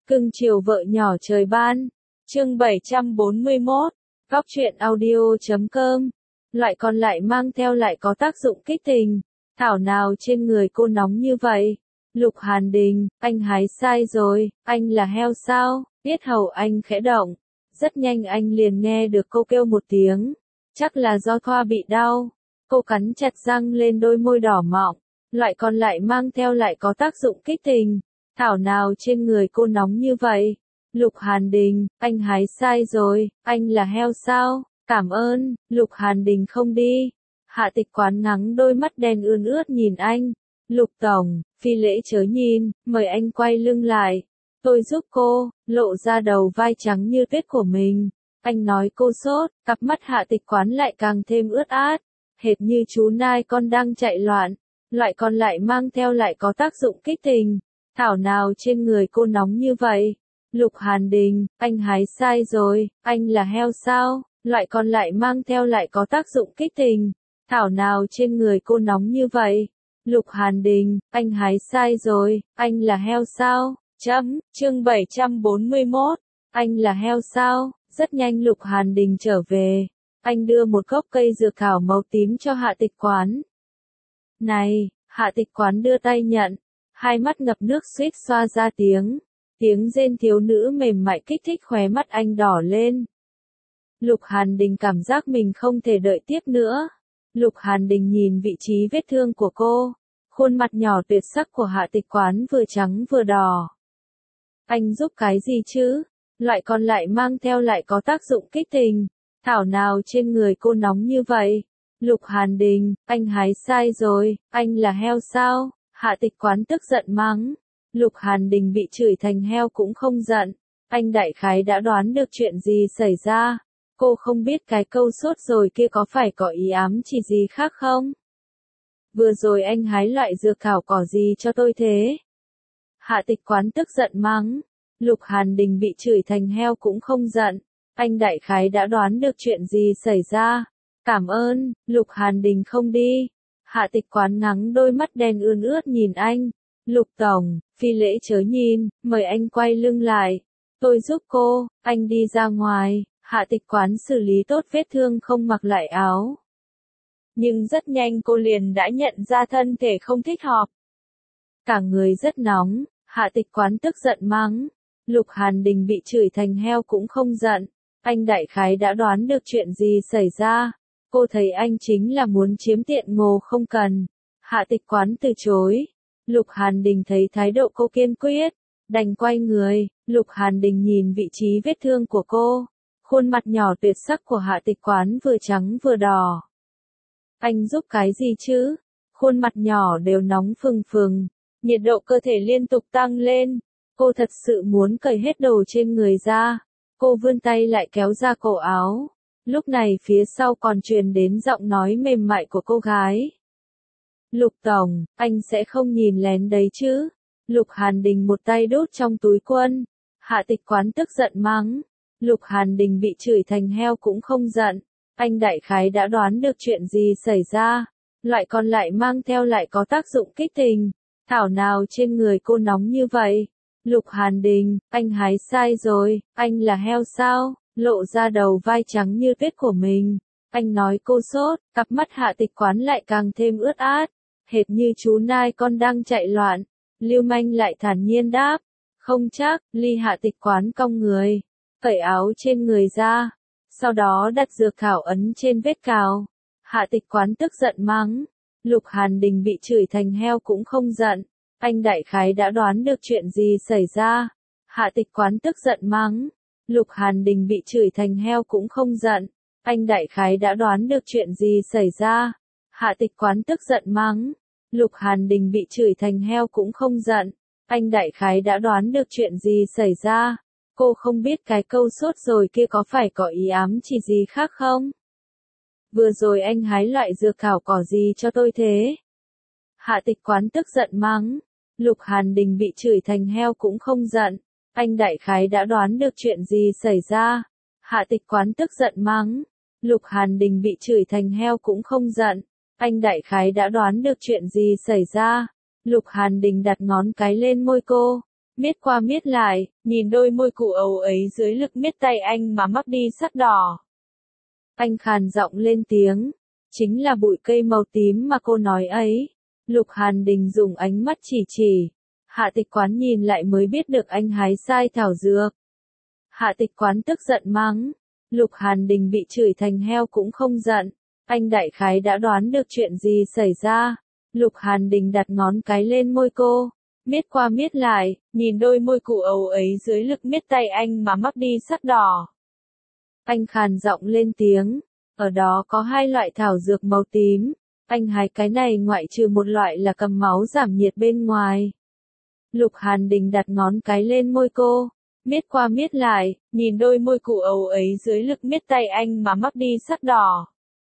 Cưng chiều vợ nhỏ trời ban. Chương 741. Góc truyện audio.com. Loại còn lại mang theo lại có tác dụng kích tình. Thảo nào trên người cô nóng như vậy? Lục Hàn Đình, anh hái sai rồi, anh là heo sao? Yết hầu anh khẽ động. Rất nhanh anh liền nghe được cô kêu một tiếng. Chắc là do thoa bị đau. Cô cắn chặt răng lên đôi môi đỏ mọng. Loại còn lại mang theo lại có tác dụng kích tình. Thảo nào trên người cô nóng như vậy? Lục Hàn Đình, anh hái sai rồi, anh là heo sao? Cảm ơn, Lục Hàn Đình không đi. Hạ Tịch Quán ngắng đôi mắt đen ươn ướt nhìn anh. Lục Tổng, phi lễ chớ nhìn, mời anh quay lưng lại. Tôi giúp cô, lộ ra đầu vai trắng như tuyết của mình. Anh nói cô sốt, cặp mắt Hạ Tịch Quán lại càng thêm ướt át. Hệt như chú nai con đang chạy loạn. Loại còn lại mang theo lại có tác dụng kích tình. Thảo nào trên người cô nóng như vậy? Lục Hàn Đình, anh hái sai rồi, anh là heo sao? Loại còn lại mang theo lại có tác dụng kích tình. Thảo nào trên người cô nóng như vậy? Lục Hàn Đình, anh hái sai rồi, anh là heo sao? Chương 741. Anh là heo sao? Rất nhanh Lục Hàn Đình trở về. Anh đưa một gốc cây dược thảo màu tím cho Hạ Tịch Quán. Này, Hạ Tịch Quán đưa tay nhận. Hai mắt ngập nước suýt xoa ra tiếng. Tiếng rên thiếu nữ mềm mại kích thích khóe mắt anh đỏ lên. Lục Hàn Đình cảm giác mình không thể đợi tiếp nữa. Lục Hàn Đình nhìn vị trí vết thương của cô. Khuôn mặt nhỏ tuyệt sắc của Hạ Tịch Quán vừa trắng vừa đỏ. Anh giúp cái gì chứ? Loại còn lại mang theo lại có tác dụng kích tình. Thảo nào trên người cô nóng như vậy? Lục Hàn Đình, anh hái sai rồi, anh là heo sao? Hạ Tịch Quán tức giận mắng. Lục Hàn Đình bị chửi thành heo cũng không giận. Anh đại khái đã đoán được chuyện gì xảy ra. Cô không biết cái câu sốt rồi kia có phải có ý ám chỉ gì khác không? Vừa rồi anh hái loại dược thảo cỏ gì cho tôi thế? Hạ Tịch Quán tức giận mắng. Lục Hàn Đình bị chửi thành heo cũng không giận. Anh đại khái đã đoán được chuyện gì xảy ra. Cảm ơn, Lục Hàn Đình không đi. Hạ Tịch Quán ngắng đôi mắt đen ươn ướt nhìn anh. Lục Tổng, phi lễ chớ nhìn, mời anh quay lưng lại. Tôi giúp cô, anh đi ra ngoài. Hạ Tịch Quán xử lý tốt vết thương không mặc lại áo. Nhưng rất nhanh cô liền đã nhận ra thân thể không thích hợp. Cả người rất nóng, Hạ Tịch Quán tức giận mắng. Lục Hàn Đình bị chửi thành heo cũng không giận. Anh đại khái đã đoán được chuyện gì xảy ra. Cô thấy anh chính là muốn chiếm tiện ngồ không cần. Hạ Tịch Quán từ chối. Lục Hàn Đình thấy thái độ cô kiên quyết, đành quay người. Lục Hàn Đình nhìn vị trí vết thương của cô. Khuôn mặt nhỏ tuyệt sắc của Hạ Tịch Quán vừa trắng vừa đỏ. Anh giúp cái gì chứ? Khuôn mặt nhỏ đều nóng phừng phừng. Nhiệt độ cơ thể liên tục tăng lên. Cô thật sự muốn cởi hết đồ trên người ra. Cô vươn tay lại kéo ra cổ áo. Lúc này phía sau còn truyền đến giọng nói mềm mại của cô gái. Lục Tổng, anh sẽ không nhìn lén đấy chứ? Lục Hàn Đình một tay đút trong túi quần. Hạ Tịch Quán tức giận mắng. Lục Hàn Đình bị chửi thành heo cũng không giận. Anh đại khái đã đoán được chuyện gì xảy ra. Loại còn lại mang theo lại có tác dụng kích tình. Thảo nào trên người cô nóng như vậy? Lục Hàn Đình, anh hái sai rồi, anh là heo sao? Lộ ra đầu vai trắng như tuyết của mình. Anh nói cô sốt, cặp mắt Hạ Tịch Quán lại càng thêm ướt át. Hệt như chú nai con đang chạy loạn. Lưu manh lại thản nhiên đáp. Không chắc, Ly. Hạ Tịch Quán cong người. Cởi áo trên người ra. Sau đó đặt dược thảo ấn trên vết cào. Hạ Tịch Quán tức giận mắng. Lục Hàn Đình bị chửi thành heo cũng không giận. Anh đại khái đã đoán được chuyện gì xảy ra. Hạ Tịch Quán tức giận mắng. Lục Hàn Đình bị chửi thành heo cũng không giận. Anh đại khái đã đoán được chuyện gì xảy ra. Hạ Tịch Quán tức giận mắng. Lục Hàn Đình bị chửi thành heo cũng không giận. Anh đại khái đã đoán được chuyện gì xảy ra. Cô không biết cái câu sốt rồi kia có phải có ý ám chỉ gì khác không? Vừa rồi anh hái loại dược thảo cỏ gì cho tôi thế? Hạ Tịch Quán tức giận mắng. Lục Hàn Đình bị chửi thành heo cũng không giận. Anh đại khái đã đoán được chuyện gì xảy ra. Hạ Tịch Quán tức giận mắng. Lục Hàn Đình bị chửi thành heo cũng không giận. Anh đại khái đã đoán được chuyện gì xảy ra. Lục Hàn Đình đặt ngón cái lên môi cô. miết qua miết lại, nhìn đôi môi cụ ấu ấy dưới lực miết tay anh mà mắc đi sắc đỏ. Anh khàn giọng lên tiếng, chính là bụi cây màu tím mà cô nói ấy. Lục Hàn Đình dùng ánh mắt chỉ. Hạ Tịch Quán nhìn lại mới biết được anh hái sai thảo dược. Hạ Tịch Quán tức giận mắng. Lục Hàn Đình bị chửi thành heo cũng không giận. Anh đại khái đã đoán được chuyện gì xảy ra. Lục Hàn Đình đặt ngón cái lên môi cô. Miết qua miết lại, nhìn đôi môi cụ ấu ấy dưới lực miết tay anh mà mắc đi sắc đỏ. Anh khàn giọng lên tiếng. Ở đó có 2 loại thảo dược màu tím. Anh hái cái này ngoại trừ một loại là cầm máu giảm nhiệt bên ngoài. Lục Hàn Đình đặt ngón cái lên môi cô. Miết qua miết lại, nhìn đôi môi cụ ấu ấy dưới lực miết tay anh mà mắc đi sắc đỏ.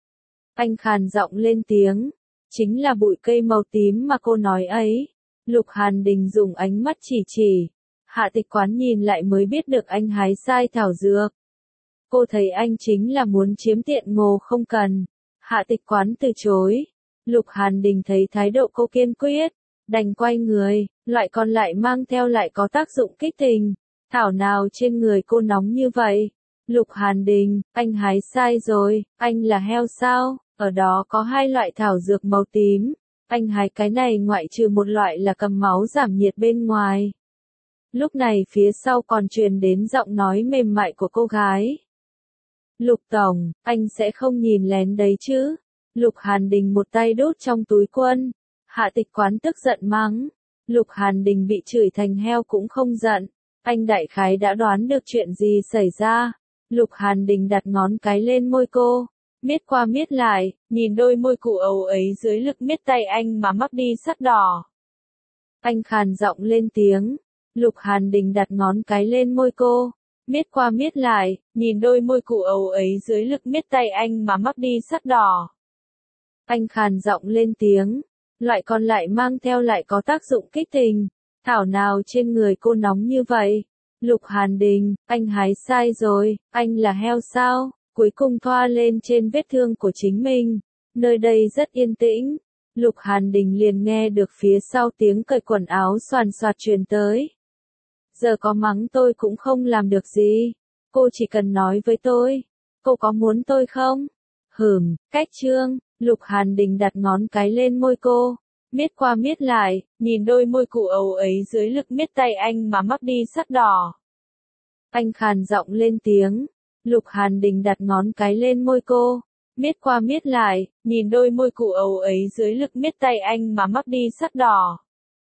Anh khàn giọng lên tiếng. Chính là bụi cây màu tím mà cô nói ấy. Lục Hàn Đình dùng ánh mắt chỉ. Hạ Tịch Quán nhìn lại mới biết được anh hái sai thảo dược. Cô thấy anh chính là muốn chiếm tiện ngồ không cần. Hạ Tịch Quán từ chối. Lục Hàn Đình thấy thái độ cô kiên quyết, đành quay người, loại còn lại mang theo lại có tác dụng kích tình. Thảo nào trên người cô nóng như vậy? Lục Hàn Đình, anh hái sai rồi, anh là heo sao? Ở đó có 2 loại thảo dược màu tím. Anh hái cái này ngoại trừ một loại là cầm máu giảm nhiệt bên ngoài. Lúc này phía sau còn truyền đến giọng nói mềm mại của cô gái. Lục Tổng, anh sẽ không nhìn lén đấy chứ? Lục Hàn Đình một tay đút trong túi quần. Hạ Tịch Quán tức giận mắng. Lục Hàn Đình bị chửi thành heo cũng không giận. Anh đại khái đã đoán được chuyện gì xảy ra. Lục Hàn Đình đặt ngón cái lên môi cô. Miết qua miết lại, nhìn đôi môi cụ ấu ấy dưới lực miết tay anh mà mắc đi sắc đỏ. Anh khàn giọng lên tiếng. Lục Hàn Đình đặt ngón cái lên môi cô. Miết qua miết lại, nhìn đôi môi cụ ấu ấy dưới lực miết tay anh mà mắc đi sắc đỏ. Anh khàn giọng lên tiếng. Loại còn lại mang theo lại có tác dụng kích tình. Thảo nào trên người cô nóng như vậy? Lục Hàn Đình, anh hái sai rồi, anh là heo sao? Cuối cùng thoa lên trên vết thương của chính mình. Nơi đây rất yên tĩnh. Lục Hàn Đình liền nghe được phía sau tiếng cởi quần áo xoàn xoạt truyền tới. Giờ có mắng tôi cũng không làm được gì. Cô chỉ cần nói với tôi. Cô có muốn tôi không? Cách trương. Lục Hàn Đình đặt ngón cái lên môi cô. Miết qua miết lại, nhìn đôi môi cụ ấu ấy dưới lực miết tay anh mà mắc đi sắc đỏ. Anh khàn giọng lên tiếng. Lục Hàn Đình đặt ngón cái lên môi cô. Miết qua miết lại, nhìn đôi môi cụ ấu ấy dưới lực miết tay anh mà mắc đi sắc đỏ.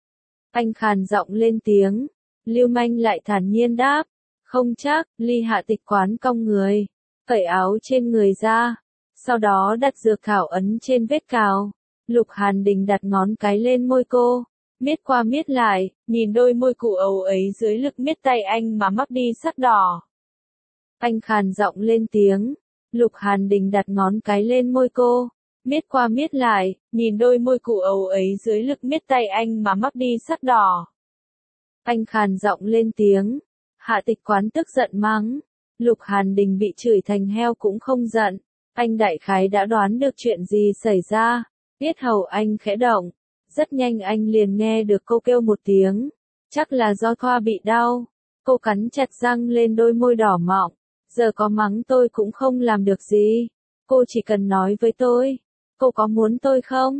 Anh khàn giọng lên tiếng. Lưu manh lại thản nhiên đáp. Không chắc. Ly Hạ Tịch Quán cong người. Cởi áo trên người ra. Sau đó đặt dược thảo ấn trên vết cào. Lục Hàn Đình đặt ngón cái lên môi cô. Miết qua miết lại, nhìn đôi môi cụ ấu ấy dưới lực miết tay anh mà mắc đi sắc đỏ. Anh khàn giọng lên tiếng. Lục Hàn Đình đặt ngón cái lên môi cô. Miết qua miết lại, nhìn đôi môi cụ ấu ấy dưới lực miết tay anh mà mắc đi sắc đỏ. Anh khàn giọng lên tiếng. Hạ Tịch Quán tức giận mắng. Lục Hàn Đình bị chửi thành heo cũng không giận. Anh đại khái đã đoán được chuyện gì xảy ra. Yết hầu anh khẽ động. Rất nhanh anh liền nghe được cô kêu một tiếng. Chắc là do thoa bị đau. Cô cắn chặt răng lên đôi môi đỏ mọng. Giờ có mắng tôi cũng không làm được gì. Cô chỉ cần nói với tôi. Cô có muốn tôi không?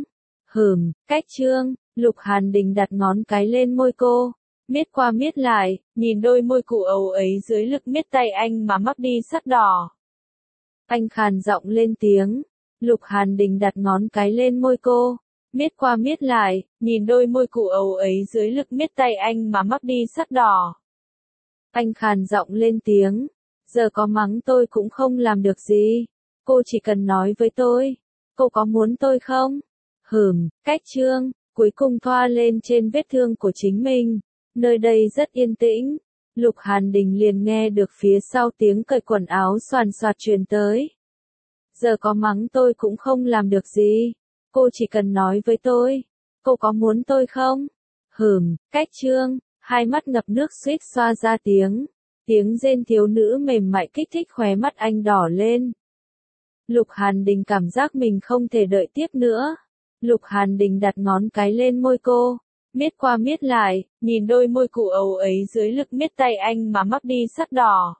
Cách trương. Lục Hàn Đình đặt ngón cái lên môi cô. Miết qua miết lại, nhìn đôi môi cụ ấu ấy dưới lực miết tay anh mà mắc đi sắc đỏ. Anh khàn giọng lên tiếng. Lục Hàn Đình đặt ngón cái lên môi cô. Miết qua miết lại, nhìn đôi môi cụ ấu ấy dưới lực miết tay anh mà mắc đi sắc đỏ. Anh khàn giọng lên tiếng. Giờ có mắng tôi cũng không làm được gì. Cô chỉ cần nói với tôi. Cô có muốn tôi không? Cách trương. Cuối cùng thoa lên trên vết thương của chính mình. Nơi đây rất yên tĩnh. Lục Hàn Đình liền nghe được phía sau tiếng cởi quần áo xoàn xoạt truyền tới. Giờ có mắng tôi cũng không làm được gì. Cô chỉ cần nói với tôi. Cô có muốn tôi không? Cách trương. Hai mắt ngập nước suýt xoa ra tiếng. Tiếng rên thiếu nữ mềm mại kích thích khóe mắt anh đỏ lên. Lục Hàn Đình cảm giác mình không thể đợi tiếp nữa. Lục Hàn Đình đặt ngón cái lên môi cô. miết qua miết lại, nhìn đôi môi cụ ấu ấy dưới lực miết tay anh mà mắc đi sắc đỏ.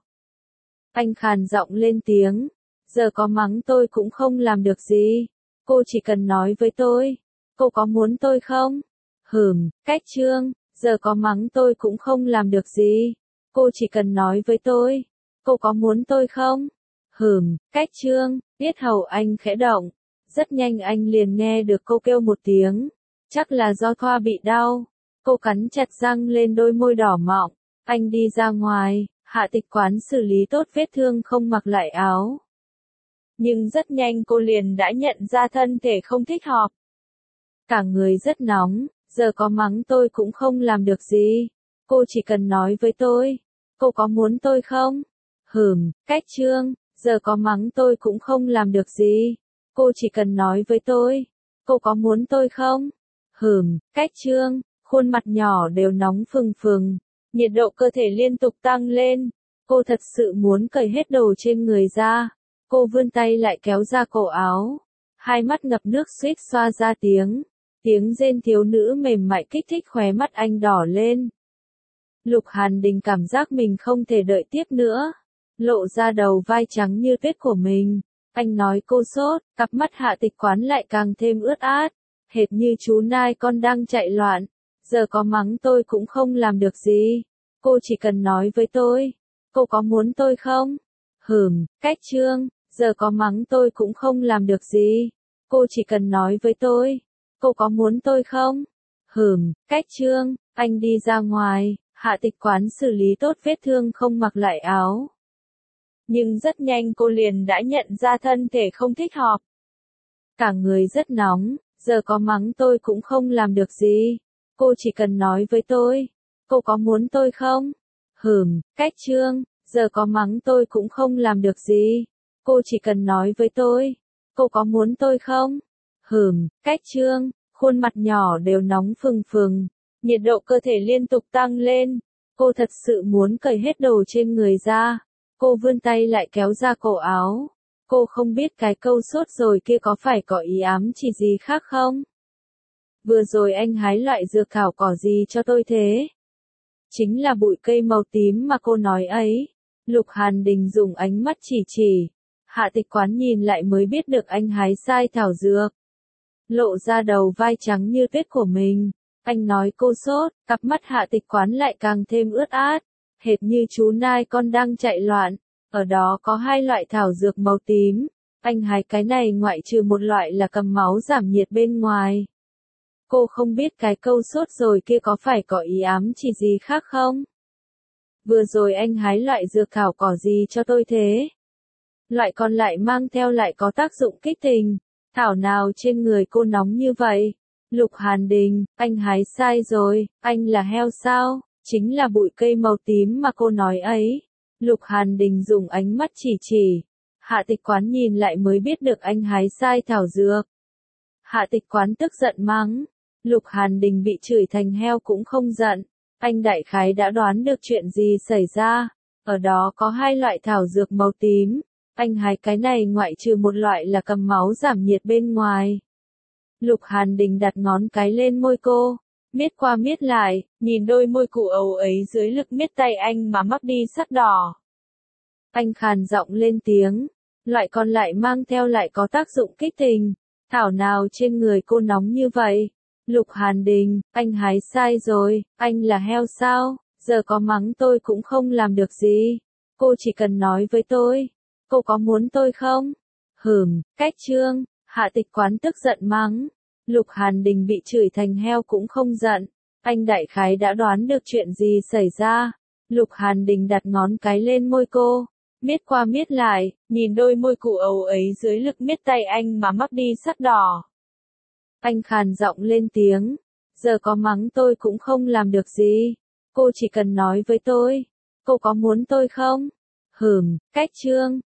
Anh khàn giọng lên tiếng, giờ có mắng tôi cũng không làm được gì. Cô chỉ cần nói với tôi, cô có muốn tôi không? Cách Trương, giờ có mắng tôi cũng không làm được gì. Cô chỉ cần nói với tôi, cô có muốn tôi không? Cách Trương, yết hầu anh khẽ động. Rất nhanh anh liền nghe được cô kêu một tiếng. Chắc là do Thoa bị đau. Cô cắn chặt răng lên đôi môi đỏ mọng. Anh đi ra ngoài, Hạ Tịch Quán xử lý tốt vết thương không mặc lại áo. Nhưng rất nhanh cô liền đã nhận ra thân thể không thích hợp. Cả người rất nóng, giờ có mắng tôi cũng không làm được gì. Cô chỉ cần nói với tôi, cô có muốn tôi không? Cách Trương, giờ có mắng tôi cũng không làm được gì. Cô chỉ cần nói với tôi, cô có muốn tôi không? Cách Trương, khuôn mặt nhỏ đều nóng phừng phừng, nhiệt độ cơ thể liên tục tăng lên. Cô thật sự muốn cởi hết đồ trên người ra. Cô vươn tay lại kéo ra cổ áo. Hai mắt ngập nước suýt xoa ra tiếng. Tiếng rên thiếu nữ mềm mại kích thích khóe mắt anh đỏ lên. Lục Hàn Đình cảm giác mình không thể đợi tiếp nữa. Lộ ra đầu vai trắng như tuyết của mình. Anh nói cô sốt, cặp mắt Hạ Tịch Quán lại càng thêm ướt át. Hệt như chú nai con đang chạy loạn. Giờ có mắng tôi cũng không làm được gì. Cô chỉ cần nói với tôi. Cô có muốn tôi không? Cách Trương, giờ có mắng tôi cũng không làm được gì. Cô chỉ cần nói với tôi. Cô có muốn tôi không? Cách Trương, anh đi ra ngoài, Hạ Tịch Quán xử lý tốt vết thương không mặc lại áo. Nhưng rất nhanh cô liền đã nhận ra thân thể không thích hợp. Cả người rất nóng, giờ có mắng tôi cũng không làm được gì. Cô chỉ cần nói với tôi. Cô có muốn tôi không? Cách Trương, giờ có mắng tôi cũng không làm được gì. Cô chỉ cần nói với tôi. Cô có muốn tôi không? Cách Trương, khuôn mặt nhỏ đều nóng phừng phừng, nhiệt độ cơ thể liên tục tăng lên. Cô thật sự muốn cởi hết đồ trên người ra. Cô vươn tay lại kéo ra cổ áo. Cô không biết cái câu sốt rồi kia có phải có ý ám chỉ gì khác không? Vừa rồi anh hái loại dược thảo cỏ gì cho tôi thế? Chính là bụi cây màu tím mà cô nói ấy. Lục Hàn Đình dùng ánh mắt chỉ. Hạ Tịch Quán nhìn lại mới biết được anh hái sai thảo dược. Lộ ra đầu vai trắng như tuyết của mình. Anh nói cô sốt, cặp mắt Hạ Tịch Quán lại càng thêm ướt át. Hệt như chú nai con đang chạy loạn. Ở đó có hai loại thảo dược màu tím. Anh hái cái này ngoại trừ một loại là cầm máu giảm nhiệt bên ngoài. Cô không biết cái câu sốt rồi kia có phải có ý ám chỉ gì khác không? Vừa rồi anh hái loại dược thảo cỏ gì cho tôi thế? Loại còn lại mang theo lại có tác dụng kích tình. Thảo nào trên người cô nóng như vậy? Lục Hàn Đình, anh hái sai rồi, anh là heo sao? Chính là bụi cây màu tím mà cô nói ấy. Lục Hàn Đình dùng ánh mắt chỉ. Hạ Tịch Quán nhìn lại mới biết được anh hái sai thảo dược. Hạ Tịch Quán tức giận mắng. Lục Hàn Đình bị chửi thành heo cũng không giận. Anh đại khái đã đoán được chuyện gì xảy ra. Ở đó có hai loại thảo dược màu tím. Anh hái cái này ngoại trừ một loại là cầm máu giảm nhiệt bên ngoài. Lục Hàn Đình đặt ngón cái lên môi cô. Miết qua miết lại, nhìn đôi môi cụ ấu ấy dưới lực miết tay anh mà mắc đi sắc đỏ. Anh khàn giọng lên tiếng. Loại còn lại mang theo lại có tác dụng kích tình. Thảo nào trên người cô nóng như vậy? Lục Hàn Đình, anh hái sai rồi, anh là heo sao? Giờ có mắng tôi cũng không làm được gì. Cô chỉ cần nói với tôi. Cô có muốn tôi không? Cách Trương, Hạ Tịch Quán tức giận mắng. Lục Hàn Đình bị chửi thành heo cũng không giận. Anh đại khái đã đoán được chuyện gì xảy ra. Lục Hàn Đình đặt ngón cái lên môi cô. Miết qua miết lại, nhìn đôi môi cụ ấu ấy dưới lực miết tay anh mà mắc đi sắc đỏ. Anh khàn giọng lên tiếng. Giờ có mắng tôi cũng không làm được gì. Cô chỉ cần nói với tôi. Cô có muốn tôi không? Cách Trương,